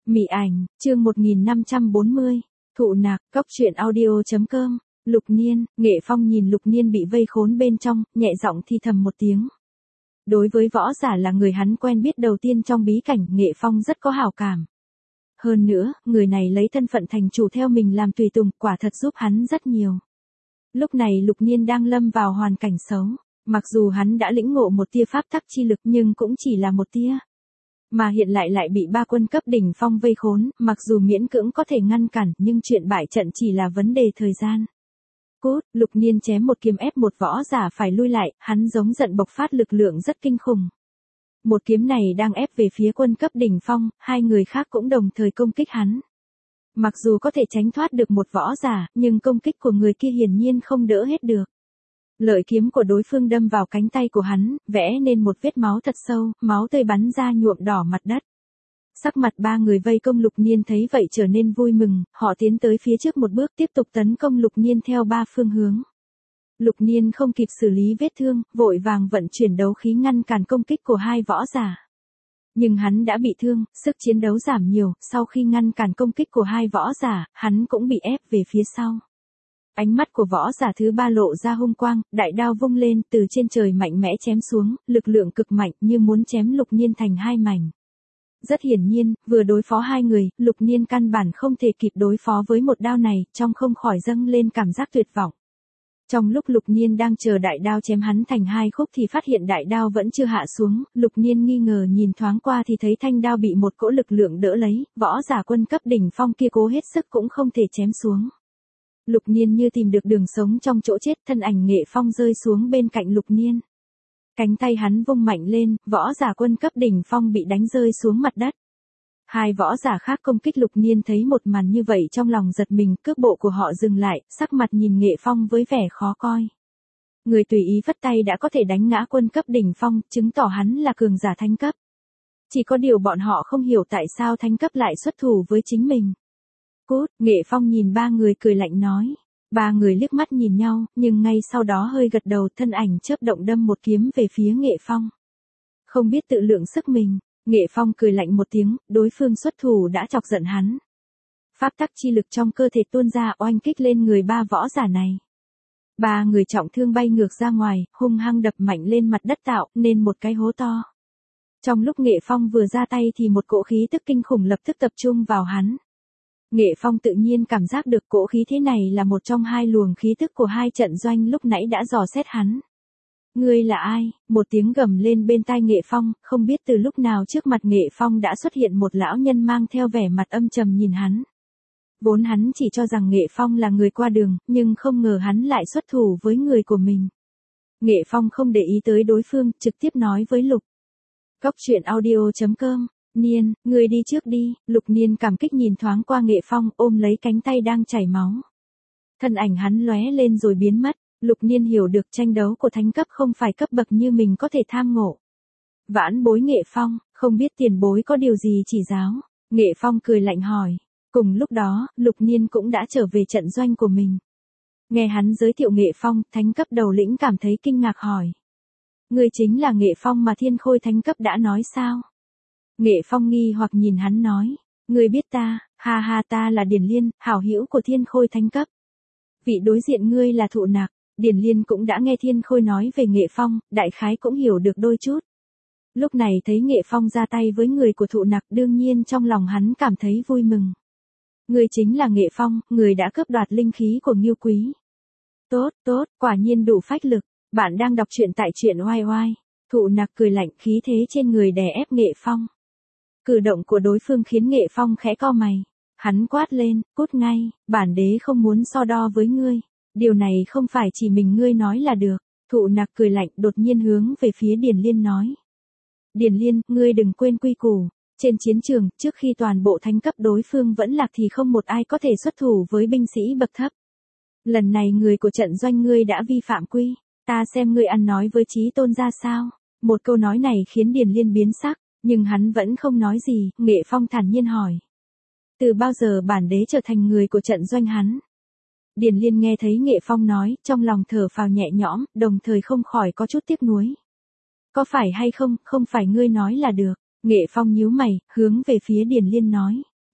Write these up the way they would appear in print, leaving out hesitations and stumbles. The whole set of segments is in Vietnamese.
Mị ảnh, chương 1540, thụ nạc, góc truyện audio.com, Lục Niên, Nghệ Phong nhìn Lục Niên bị vây khốn bên trong, nhẹ giọng thì thầm một tiếng. Đối với võ giả là người hắn quen biết đầu tiên trong bí cảnh, Nghệ Phong rất có hảo cảm. Hơn nữa, người này lấy thân phận thành chủ theo mình làm tùy tùng, quả thật giúp hắn rất nhiều. Lúc này Lục Niên đang lâm vào hoàn cảnh xấu, mặc dù hắn đã lĩnh ngộ một tia pháp tắc chi lực nhưng cũng chỉ là một tia. Mà hiện lại bị ba quân cấp đỉnh phong vây khốn, mặc dù miễn cưỡng có thể ngăn cản, nhưng chuyện bại trận chỉ là vấn đề thời gian. Cút, Lục Niên chém một kiếm ép một võ giả phải lui lại, hắn giống giận bộc phát lực lượng rất kinh khủng. Một kiếm này đang ép về phía quân cấp đỉnh phong, hai người khác cũng đồng thời công kích hắn. Mặc dù có thể tránh thoát được một võ giả, nhưng công kích của người kia hiển nhiên không đỡ hết được. Lợi kiếm của đối phương đâm vào cánh tay của hắn, vẽ nên một vết máu thật sâu, máu tươi bắn ra nhuộm đỏ mặt đất. Sắc mặt ba người vây công Lục Niên thấy vậy trở nên vui mừng, họ tiến tới phía trước một bước tiếp tục tấn công Lục Niên theo ba phương hướng. Lục Niên không kịp xử lý vết thương, vội vàng vận chuyển đấu khí ngăn cản công kích của hai võ giả. Nhưng hắn đã bị thương, sức chiến đấu giảm nhiều, sau khi ngăn cản công kích của hai võ giả, hắn cũng bị ép về phía sau. Ánh mắt của võ giả thứ ba lộ ra hung quang, đại đao vung lên từ trên trời mạnh mẽ chém xuống, lực lượng cực mạnh như muốn chém Lục Niên thành hai mảnh. Rất hiển nhiên, vừa đối phó hai người, Lục Niên căn bản không thể kịp đối phó với một đao này, trong không khỏi dâng lên cảm giác tuyệt vọng. Trong lúc Lục Niên đang chờ đại đao chém hắn thành hai khúc thì phát hiện đại đao vẫn chưa hạ xuống, Lục Niên nghi ngờ nhìn thoáng qua thì thấy thanh đao bị một cỗ lực lượng đỡ lấy, võ giả quân cấp đỉnh phong kia cố hết sức cũng không thể chém xuống. Lục Niên như tìm được đường sống trong chỗ chết, thân ảnh Nghệ Phong rơi xuống bên cạnh Lục Niên. Cánh tay hắn vung mạnh lên, võ giả quân cấp đỉnh phong bị đánh rơi xuống mặt đất. Hai võ giả khác công kích Lục Niên thấy một màn như vậy trong lòng giật mình, cước bộ của họ dừng lại, sắc mặt nhìn Nghệ Phong với vẻ khó coi. Người tùy ý vất tay đã có thể đánh ngã quân cấp đỉnh phong, chứng tỏ hắn là cường giả thánh cấp. Chỉ có điều bọn họ không hiểu tại sao thánh cấp lại xuất thủ với chính mình. Cút, Nghệ Phong nhìn ba người cười lạnh nói. Ba người liếc mắt nhìn nhau, nhưng ngay sau đó hơi gật đầu, thân ảnh chớp động đâm một kiếm về phía Nghệ Phong. Không biết tự lượng sức mình, Nghệ Phong cười lạnh một tiếng, đối phương xuất thủ đã chọc giận hắn. Pháp tắc chi lực trong cơ thể tuôn ra oanh kích lên người ba võ giả này. Ba người trọng thương bay ngược ra ngoài, hung hăng đập mạnh lên mặt đất tạo nên một cái hố to. Trong lúc Nghệ Phong vừa ra tay thì một cỗ khí tức kinh khủng lập tức tập trung vào hắn. Nghệ Phong tự nhiên cảm giác được cỗ khí thế này là một trong hai luồng khí tức của hai trận doanh lúc nãy đã dò xét hắn. Ngươi là ai? Một tiếng gầm lên bên tai Nghệ Phong, không biết từ lúc nào trước mặt Nghệ Phong đã xuất hiện một lão nhân mang theo vẻ mặt âm trầm nhìn hắn. Vốn hắn chỉ cho rằng Nghệ Phong là người qua đường, nhưng không ngờ hắn lại xuất thủ với người của mình. Nghệ Phong không để ý tới đối phương, trực tiếp nói với Lục. Góc truyện audio.com. Niên, người đi trước đi. Lục Niên cảm kích nhìn thoáng qua Nghệ Phong, ôm lấy cánh tay đang chảy máu. Thân ảnh hắn lóe lên rồi biến mất. Lục Niên hiểu được tranh đấu của thánh cấp không phải cấp bậc như mình có thể tham ngộ. Vãn bối Nghệ Phong, không biết tiền bối có điều gì chỉ giáo. Nghệ Phong cười lạnh hỏi. Cùng lúc đó, Lục Niên cũng đã trở về trận doanh của mình. Nghe hắn giới thiệu Nghệ Phong, thánh cấp đầu lĩnh cảm thấy kinh ngạc hỏi. Người chính là Nghệ Phong mà Thiên Khôi thánh cấp đã nói sao? Nghệ Phong nghi hoặc nhìn hắn nói. Người biết ta, ha ha, ta là Điền Liên, hảo hữu của Thiên Khôi thánh cấp. Vị đối diện ngươi là Thụ Nạc. Điền Liên cũng đã nghe Thiên Khôi nói về Nghệ Phong, đại khái cũng hiểu được đôi chút. Lúc này thấy Nghệ Phong ra tay với người của Thụ Nạc, đương nhiên trong lòng hắn cảm thấy vui mừng. Người chính là Nghệ Phong, người đã cướp đoạt linh khí của Ngưu Quý. Tốt, tốt, quả nhiên đủ phách lực. Bạn đang đọc truyện tại truyện oai oai. Thụ Nạc cười lạnh, khí thế trên người đè ép Nghệ Phong. Cử động của đối phương khiến Nghệ Phong khẽ cau mày. Hắn quát lên, cút ngay, bản đế không muốn so đo với ngươi. Điều này không phải chỉ mình ngươi nói là được. Thụ Nạc cười lạnh, đột nhiên hướng về phía Điền Liên nói. Điền Liên, ngươi đừng quên quy củ. Trên chiến trường, trước khi toàn bộ thánh cấp đối phương vẫn lạc thì không một ai có thể xuất thủ với binh sĩ bậc thấp. Lần này người của trận doanh ngươi đã vi phạm quy. Ta xem ngươi ăn nói với Chí Tôn ra sao. Một câu nói này khiến Điền Liên biến sắc, nhưng hắn vẫn không nói gì. Nghệ Phong thản nhiên hỏi. Từ bao giờ bản đế trở thành người của trận doanh hắn? Điền Liên nghe thấy Nghệ Phong nói, trong lòng thở phào nhẹ nhõm, đồng thời không khỏi có chút tiếc nuối. Có phải hay không, không phải ngươi nói là được. Nghệ Phong nhíu mày, hướng về phía Điền Liên nói.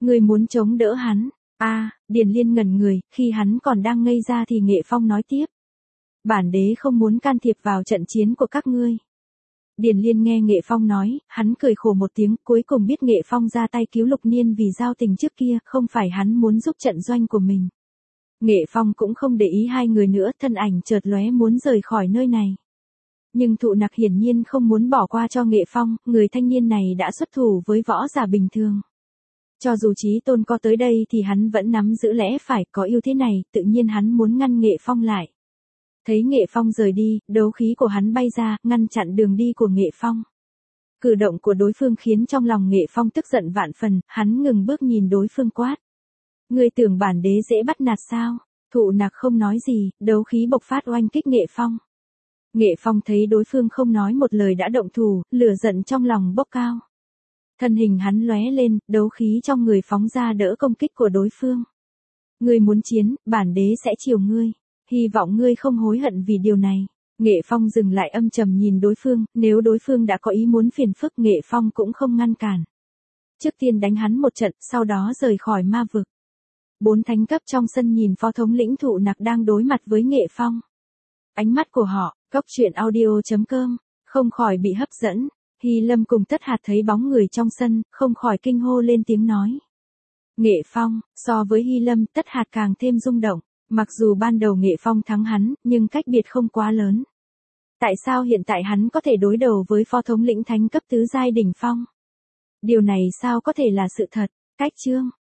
Ngươi muốn chống đỡ hắn. Điền Liên ngẩn người, khi hắn còn đang ngây ra thì Nghệ Phong nói tiếp. Bản đế không muốn can thiệp vào trận chiến của các ngươi. Điền Liên nghe Nghệ Phong nói, hắn cười khổ một tiếng, cuối cùng biết Nghệ Phong ra tay cứu Lục Niên vì giao tình trước kia, không phải hắn muốn giúp trận doanh của mình. Nghệ Phong cũng không để ý hai người nữa, thân ảnh chợt lóe muốn rời khỏi nơi này. Nhưng Thụ Nặc hiển nhiên không muốn bỏ qua cho Nghệ Phong, người thanh niên này đã xuất thủ với võ giả bình thường. Cho dù Chí Tôn có tới đây thì hắn vẫn nắm giữ lẽ phải, có ưu thế này, tự nhiên hắn muốn ngăn Nghệ Phong lại. Thấy Nghệ Phong rời đi, đấu khí của hắn bay ra, ngăn chặn đường đi của Nghệ Phong. Cử động của đối phương khiến trong lòng Nghệ Phong tức giận vạn phần, hắn ngừng bước nhìn đối phương quát. Ngươi tưởng bản đế dễ bắt nạt sao? Thụ Nặc không nói gì, đấu khí bộc phát oanh kích Nghệ Phong. Nghệ Phong thấy đối phương không nói một lời đã động thủ, lửa giận trong lòng bốc cao. Thân hình hắn lóe lên, đấu khí trong người phóng ra đỡ công kích của đối phương. Ngươi muốn chiến, bản đế sẽ chiều ngươi. Hy vọng ngươi không hối hận vì điều này. Nghệ Phong dừng lại âm trầm nhìn đối phương, nếu đối phương đã có ý muốn phiền phức Nghệ Phong cũng không ngăn cản. Trước tiên đánh hắn một trận, sau đó rời khỏi ma vực. 4 thánh cấp trong sân nhìn phó thống lĩnh Thụ Nặc đang đối mặt với Nghệ Phong. Ánh mắt của họ, coctruyện.audio.com, không khỏi bị hấp dẫn. Hy Lâm cùng Tất Hạt thấy bóng người trong sân, không khỏi kinh hô lên tiếng nói. Nghệ Phong, so với Hy Lâm, Tất Hạt càng thêm rung động. Mặc dù ban đầu Nghệ Phong thắng hắn, nhưng cách biệt không quá lớn. Tại sao hiện tại hắn có thể đối đầu với phó thống lĩnh thánh cấp tứ giai đỉnh phong? Điều này sao có thể là sự thật? Cách chương